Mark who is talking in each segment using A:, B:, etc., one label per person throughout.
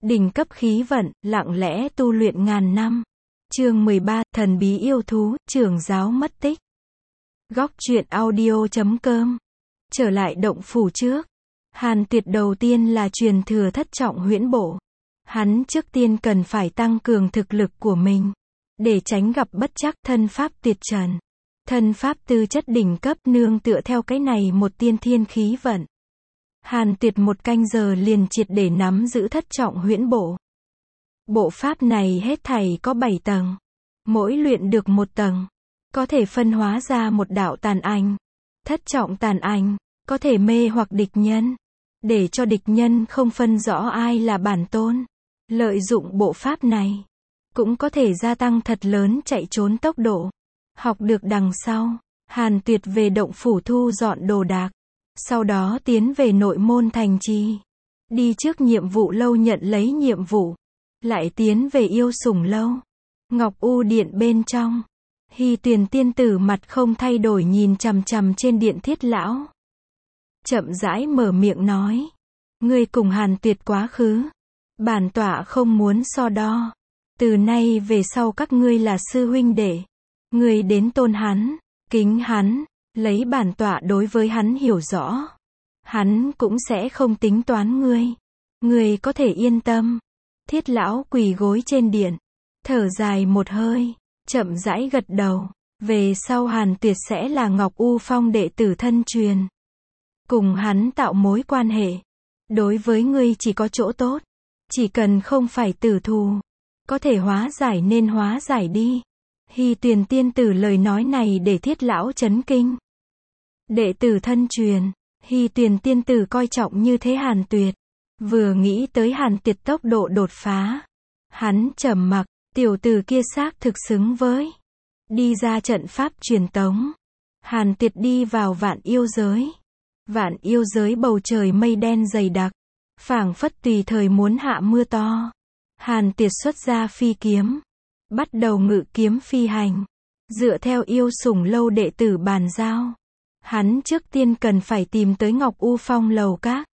A: Đỉnh cấp khí vận, lặng lẽ tu luyện ngàn năm. Chương 13, thần bí yêu thú, trưởng giáo mất tích. Góc truyện audio.com. Trở lại động phủ trước. Hàn Tuyệt đầu tiên là truyền thừa thất trọng huyễn bộ. Hắn trước tiên cần phải tăng cường thực lực của mình. Để tránh gặp bất trắc, thân pháp tuyệt trần. Thân pháp tư chất đỉnh cấp nương tựa theo cái này một tiên thiên khí vận. Hàn Tuyệt 1 canh giờ liền triệt để nắm giữ thất trọng huyễn bộ. Bộ pháp này hết thảy có 7 tầng. Mỗi luyện được 1 tầng, có thể phân hóa ra một đạo tàn ảnh. Thất trọng tàn ảnh, có thể mê hoặc địch nhân. Để cho địch nhân không phân rõ ai là bản tôn. Lợi dụng bộ pháp này, cũng có thể gia tăng thật lớn chạy trốn tốc độ. Học được đằng sau, Hàn Tuyệt về động phủ thu dọn đồ đạc. Sau đó tiến về nội môn thành trì. Đi trước nhiệm vụ lâu nhận lấy nhiệm vụ. Lại tiến về yêu sủng lâu. Ngọc U điện bên trong. Hy Tuyền tiên tử mặt không thay đổi nhìn chằm chằm trên điện Thiết lão. Chậm rãi mở miệng nói. Ngươi cùng Hàn Tuyệt quá khứ. Bản tọa không muốn so đo. Từ nay về sau các ngươi là sư huynh đệ. Ngươi đến tôn hắn, kính hắn. Lấy bản tọa đối với hắn hiểu rõ. Hắn cũng sẽ không tính toán ngươi. Ngươi có thể yên tâm. Thiết lão quỳ gối trên điện. Thở dài một hơi. Chậm rãi gật đầu. Về sau Hàn Tuyệt sẽ là Ngọc U Phong đệ tử thân truyền. Cùng hắn tạo mối quan hệ. Đối với ngươi chỉ có chỗ tốt. Chỉ cần không phải tử thù. Có thể hóa giải nên hóa giải đi. Hy Tuyền tiên tử lời nói này để Thiết lão chấn kinh. Đệ tử thân truyền, Hy Tuyền tiên tử coi trọng như thế Hàn Tuyệt. Vừa nghĩ tới Hàn Tuyệt tốc độ đột phá. Hắn trầm mặc, tiểu tử kia xác thực xứng với. Đi ra trận pháp truyền tống. Hàn Tuyệt đi vào vạn yêu giới. Vạn yêu giới bầu trời mây đen dày đặc. Phảng phất tùy thời muốn hạ mưa to. Hàn Tuyệt xuất ra phi kiếm. Bắt đầu ngự kiếm phi hành. Dựa theo yêu sủng lâu đệ tử bàn giao. Hắn trước tiên cần phải tìm tới Ngọc U Phong lầu các.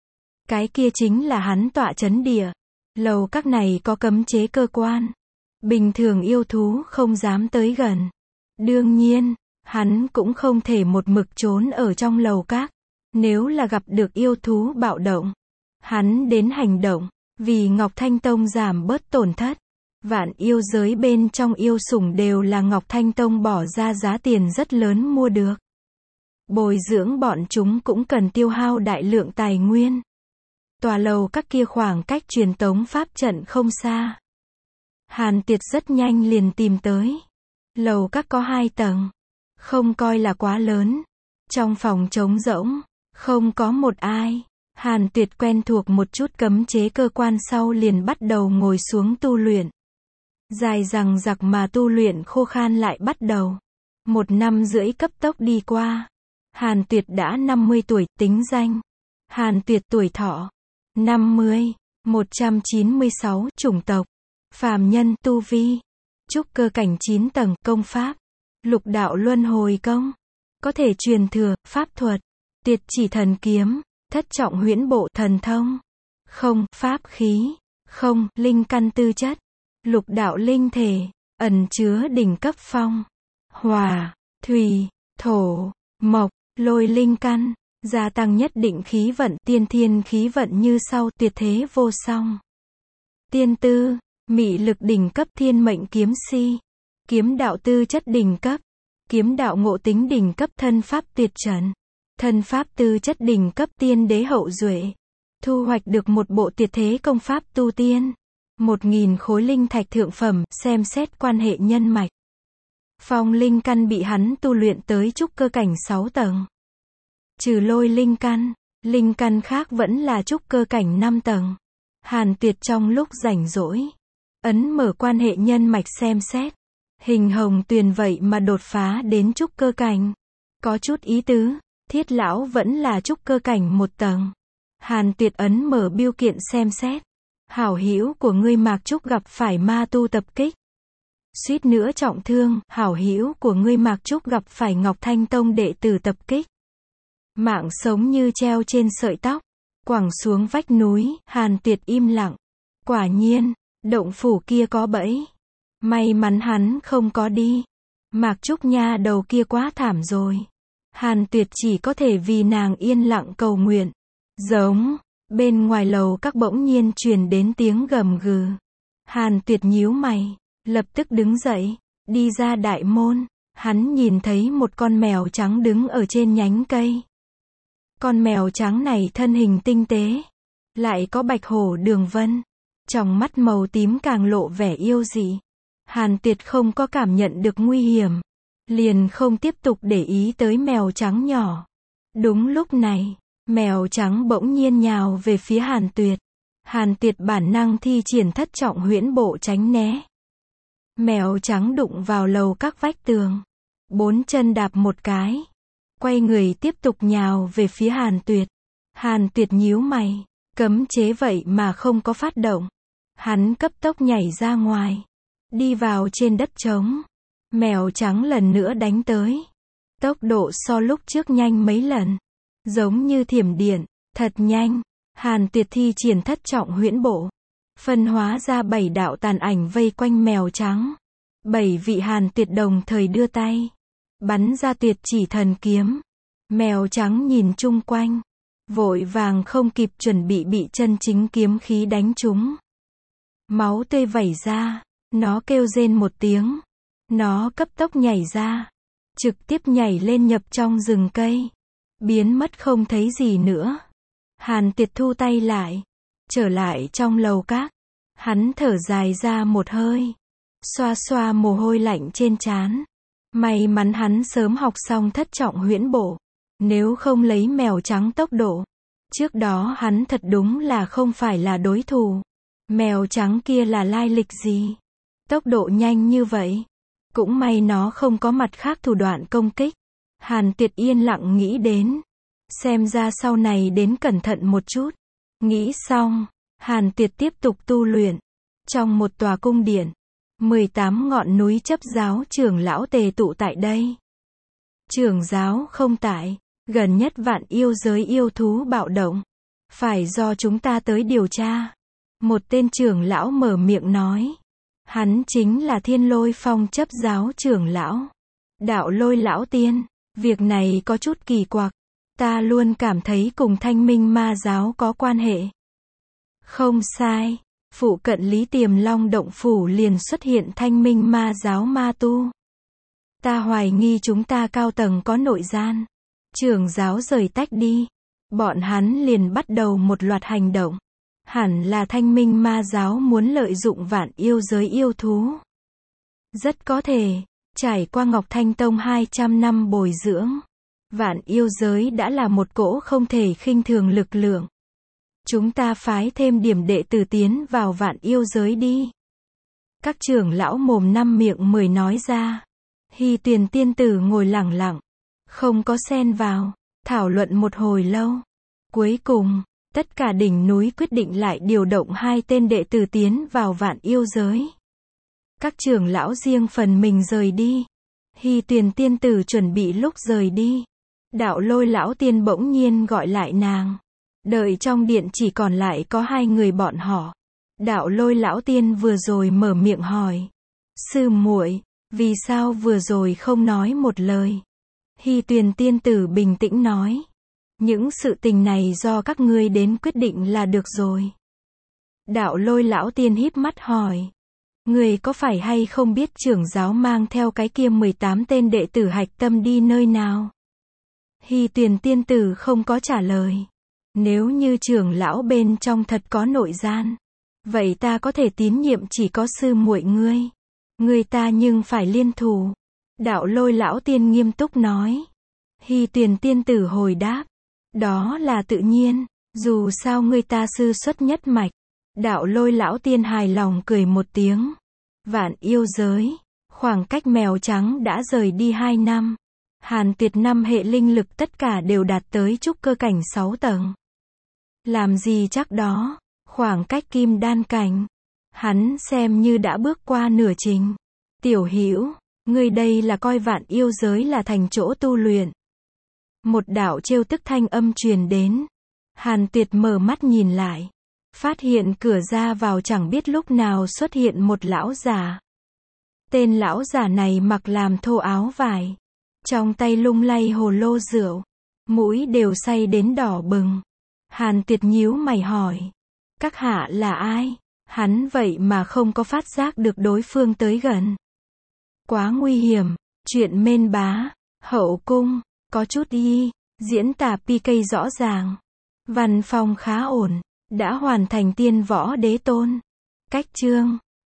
A: Cái kia chính là hắn tọa trấn địa. Lầu các này có cấm chế cơ quan. Bình thường yêu thú không dám tới gần. Đương nhiên, hắn cũng không thể một mực trốn ở trong lầu các. Nếu là gặp được yêu thú bạo động, hắn đến hành động, vì Ngọc Thanh Tông giảm bớt tổn thất. Vạn yêu giới bên trong yêu sủng đều là Ngọc Thanh Tông bỏ ra giá tiền rất lớn mua được. Bồi dưỡng bọn chúng cũng cần tiêu hao đại lượng tài nguyên. Tòa lầu các kia khoảng cách truyền tống pháp trận không xa. Hàn Tuyệt rất nhanh liền tìm tới. Lầu các có 2 tầng. Không coi là quá lớn. Trong phòng trống rỗng. Không có một ai. Hàn Tuyệt quen thuộc một chút cấm chế cơ quan sau liền bắt đầu ngồi xuống tu luyện. Dài dằng dặc mà tu luyện khô khan lại bắt đầu. 1 năm rưỡi cấp tốc đi qua. Hàn Tuyệt đã 50 tuổi, tính danh. Hàn Tuyệt tuổi thọ. 50. 196, chủng tộc. Phàm nhân, tu vi. Trúc cơ cảnh 9 tầng, công pháp. Lục đạo luân hồi công. Có thể truyền thừa, pháp thuật. Tuyệt chỉ thần kiếm. Thất trọng huyễn bộ thần thông. Không, pháp khí. Không, linh căn tư chất. Lục đạo linh thể. Ẩn chứa đỉnh cấp phong. Hỏa, thủy, thổ, mộc. Lôi linh căn, gia tăng nhất định khí vận, tiên thiên khí vận như sau, tuyệt thế vô song. Tiên tư, mị lực đỉnh cấp thiên mệnh kiếm si. Kiếm đạo tư chất đỉnh cấp. Kiếm đạo ngộ tính đỉnh cấp thân pháp tuyệt trần. Thân pháp tư chất đỉnh cấp tiên đế hậu duệ. Thu hoạch được một bộ tuyệt thế công pháp tu tiên. 1000 khối linh thạch thượng phẩm, xem xét quan hệ nhân mạch. Phong linh căn bị hắn tu luyện tới trúc cơ cảnh 6 tầng. Trừ lôi linh căn khác vẫn là trúc cơ cảnh 5 tầng. Hàn Tuyệt trong lúc rảnh rỗi, ấn mở quan hệ nhân mạch xem xét. Hình hồng tuyền vậy mà đột phá đến trúc cơ cảnh. Có chút ý tứ, Thiết lão vẫn là trúc cơ cảnh 1 tầng. Hàn Tuyệt ấn mở biêu kiện xem xét. Hảo hữu của ngươi Mạc Trúc gặp phải ma tu tập kích. Suýt nữa trọng thương, hảo hữu của ngươi Mạc Trúc gặp phải Ngọc Thanh Tông đệ tử tập kích. Mạng sống như treo trên sợi tóc, quẳng xuống vách núi. Hàn Tuyệt im lặng. Quả nhiên, động phủ kia có bẫy. May mắn hắn không có đi. Mạc Trúc nha đầu kia quá thảm rồi. Hàn Tuyệt chỉ có thể vì nàng yên lặng cầu nguyện. Giống, bên ngoài lầu các bỗng nhiên truyền đến tiếng gầm gừ. Hàn Tuyệt nhíu mày, lập tức đứng dậy, đi ra đại môn. Hắn nhìn thấy một con mèo trắng đứng ở trên nhánh cây. Con mèo trắng này thân hình tinh tế, lại có bạch hổ đường vân, tròng mắt màu tím càng lộ vẻ yêu dị. Hàn Tuyệt không có cảm nhận được nguy hiểm, liền không tiếp tục để ý tới mèo trắng nhỏ. Đúng lúc này, mèo trắng bỗng nhiên nhào về phía Hàn Tuyệt. Hàn Tuyệt bản năng thi triển thất trọng huyễn bộ tránh né. Mèo trắng đụng vào lầu các vách tường, 4 chân đạp một cái, quay người tiếp tục nhào về phía Hàn Tuyệt. Hàn Tuyệt nhíu mày, cấm chế vậy mà không có phát động. Hắn cấp tốc nhảy ra ngoài, đi vào trên đất trống. Mèo trắng lần nữa đánh tới. Tốc độ so lúc trước nhanh mấy lần, giống như thiểm điện, thật nhanh. Hàn Tuyệt thi triển thất trọng huyễn bộ, phân hóa ra 7 đạo tàn ảnh vây quanh mèo trắng. 7 vị Hàn Tuyệt đồng thời đưa tay, bắn ra tuyệt chỉ thần kiếm. Mèo trắng nhìn chung quanh, vội vàng không kịp chuẩn bị chân chính kiếm khí đánh trúng. Máu tươi vẩy ra, nó kêu rên một tiếng. Nó cấp tốc nhảy ra, trực tiếp nhảy lên nhập trong rừng cây, biến mất không thấy gì nữa. Hàn Tuyệt thu tay lại, trở lại trong lầu các. Hắn thở dài ra một hơi, xoa xoa mồ hôi lạnh trên trán. May mắn hắn sớm học xong thất trọng huyễn bộ, nếu không lấy mèo trắng tốc độ, trước đó hắn thật đúng là không phải là đối thủ. Mèo trắng kia là lai lịch gì? Tốc độ nhanh như vậy. Cũng may nó không có mặt khác thủ đoạn công kích. Hàn Tuyệt yên lặng nghĩ đến. Xem ra sau này đến cẩn thận một chút. Nghĩ xong, Hàn Tuyệt tiếp tục tu luyện. Trong một tòa cung điện, 18 ngọn núi chấp giáo trưởng lão tề tụ tại đây. Trưởng giáo không tại, gần nhất vạn yêu giới yêu thú bạo động. Phải do chúng ta tới điều tra. Một tên trưởng lão mở miệng nói. Hắn chính là Thiên Lôi Phong chấp giáo trưởng lão. Đạo Lôi lão tiên, việc này có chút kỳ quặc. Ta luôn cảm thấy cùng Thanh Minh ma giáo có quan hệ. Không sai, phụ cận Lý Tiềm Long động phủ liền xuất hiện Thanh Minh ma giáo ma tu. Ta hoài nghi chúng ta cao tầng có nội gian. Trưởng giáo rời tách đi. Bọn hắn liền bắt đầu một loạt hành động. Hẳn là Thanh Minh ma giáo muốn lợi dụng vạn yêu giới yêu thú. Rất có thể, trải qua Ngọc Thanh Tông 200 năm bồi dưỡng, vạn yêu giới đã là một cỗ không thể khinh thường lực lượng. Chúng ta phái thêm điểm đệ tử tiến vào vạn yêu giới đi. Các trưởng lão mồm năm miệng mười nói ra. Hy Tuyền tiên tử ngồi lẳng lặng, không có xen vào, thảo luận một hồi lâu. Cuối cùng, tất cả đỉnh núi quyết định lại điều động 2 tên đệ tử tiến vào vạn yêu giới. Các trưởng lão riêng phần mình rời đi. Hy Tuyền tiên tử chuẩn bị lúc rời đi. Đạo Lôi lão tiên bỗng nhiên gọi lại nàng. Đợi trong điện chỉ còn lại có 2 người bọn họ. Đạo Lôi lão tiên vừa rồi mở miệng hỏi. Sư muội, vì sao vừa rồi không nói một lời? Hy Tuyền tiên tử bình tĩnh nói. Những sự tình này do các ngươi đến quyết định là được rồi. Đạo Lôi lão tiên híp mắt hỏi. Người có phải hay không biết trưởng giáo mang theo cái kia 18 tên đệ tử hạch tâm đi nơi nào? Hy Tuyền tiên tử không có trả lời. Nếu như trưởng lão bên trong thật có nội gian, vậy ta có thể tín nhiệm chỉ có sư muội ngươi. Người ta nhưng phải liên thủ. Đạo Lôi lão tiên nghiêm túc nói. Hy Tuyền tiên tử hồi đáp. Đó là tự nhiên, dù sao người ta sư xuất nhất mạch. Đạo Lôi lão tiên hài lòng cười một tiếng. Vạn yêu giới, khoảng cách mèo trắng đã rời đi 2 năm. Hàn Tuyệt 5 hệ linh lực tất cả đều đạt tới trúc cơ cảnh 6 tầng. Làm gì chắc đó, khoảng cách kim đan cảnh, hắn xem như đã bước qua nửa trình. Tiểu Hữu, ngươi đây là coi vạn yêu giới là thành chỗ tu luyện. Một đạo trêu tức thanh âm truyền đến. Hàn Tuyệt mở mắt nhìn lại, Phát hiện cửa ra vào chẳng biết lúc nào xuất hiện một lão già. Tên lão già này mặc làm thô áo vải. Trong tay lung lay hồ lô rượu. Mũi đều say đến đỏ bừng. Hàn Tuyệt nhíu mày hỏi. Các hạ là ai? Hắn vậy mà không có phát giác được đối phương tới gần. Quá nguy hiểm. Chuyện mên bá. Hậu cung. Có chút diễn tả PK rõ ràng. Văn phong khá ổn. Đã hoàn thành tiên võ đế tôn. Cách chương.